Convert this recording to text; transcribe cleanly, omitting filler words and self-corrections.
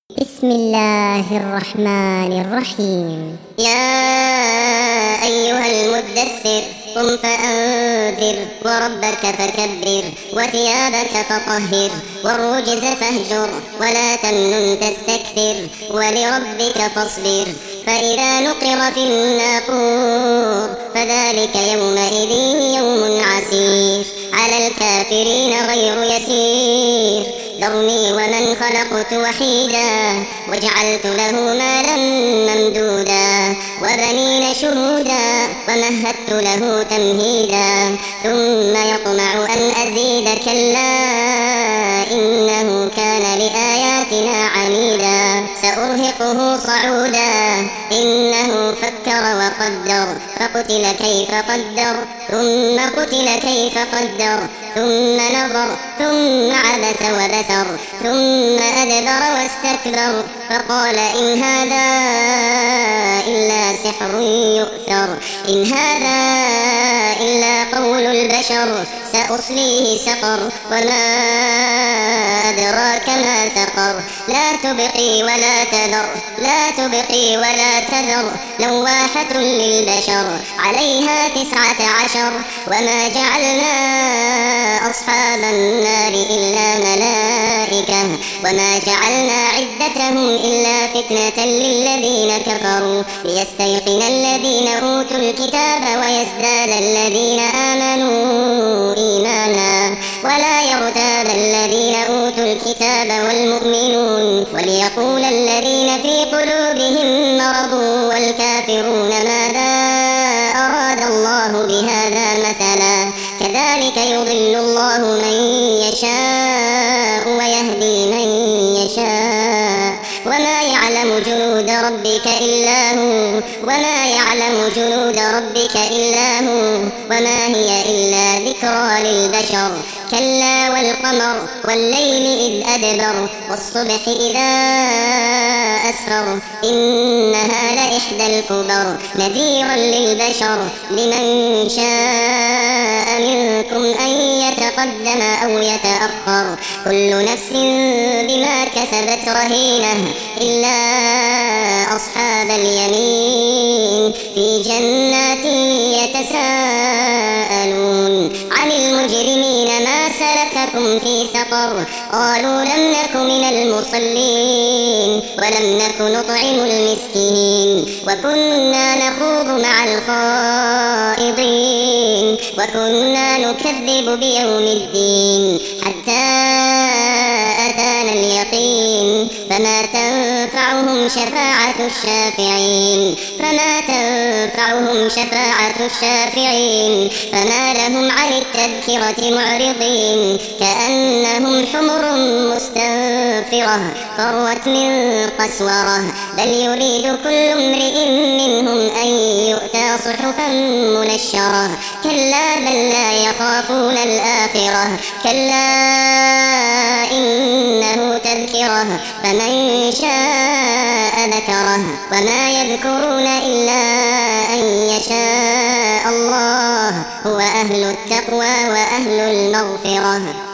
بسم الله الرحمن الرحيم. يا أيها المدثر قم فأنذر وربك فكبر وثيابك فطهر والرجز فاهجر ولا تمنن تستكثر ولربك فاصبر فإذا نقر في الناقور فذلك يومئذ يوم عسير على الكافرين غير يسير. ذرني ومن خلقت وحيدا وجعلت له مالا ممدودا وبنين شهودا ومهدت له تمهيدا ثم يطمع أن أزيد كلا إنه كان لآياتنا عنيدا سأرهقه صعودا إنه فكر وقدر فقتل كيف قدر ثم قتل كيف قدر ثم نظر ثم عبس وبسر ثم أدبر واستكبر فقال إن هذا إلا سحر يؤثر إن هذا إلا قول البشر سأصليه سقر وما أدراك ما سقر لا تبقي ولا تذر لا تبقي ولا تذر لواحة للبشر عليها 19 وما جعلنا أصحاب النار إلا ملائكة وما جعلنا عدتهم إلا فتنة للذين كفروا ليستيقن الذين أوتوا الكتاب ويزداد الذين آمنوا إيمانا ولا يرتاب الذين أوتوا الكتاب والمؤمنون وليقول الذين في قلوبهم مرض والكافرون ماذا أراد الله بهذا مثلا كذلك يضل الله من يشاء ويهدي من يشاء وما يعلم جنود ربك إلا هو وما يعلم جنود ربك إلا هو وما هي إلا ذكرى للبشر كلا والقمر والليل إذ أدبر والصبح إذا أسفر إنها لإحدى الكبر نذيرا للبشر لمن شاء منكم أن يتقدم أو يتأخر كل نفس بما كسبت رهينة إلا أصحاب اليمين في جنات يتساءلون عن المجرمين ما سلككم في سقر قالوا لم نك من المصلين ولم نك نطعم المسكين وكنا نخوض مع الخائضين وكنا نكذب بيوم الدين حتى أتانا اليقين فما تنفعهم شفاعة الشافعين فما لهم عن التذكرة معرضين كأنهم حمر مستنفرة فرت من قسورة بل يريد كل امرئ منهم أن يؤتى صحفا منشرة كلا بل لا يخافون الآخرة كلا إنه تذكرة فمن شاء ذكره وما يذكرون إلا أن يشاء الله هو أهل التقوى وأهل المغفرة.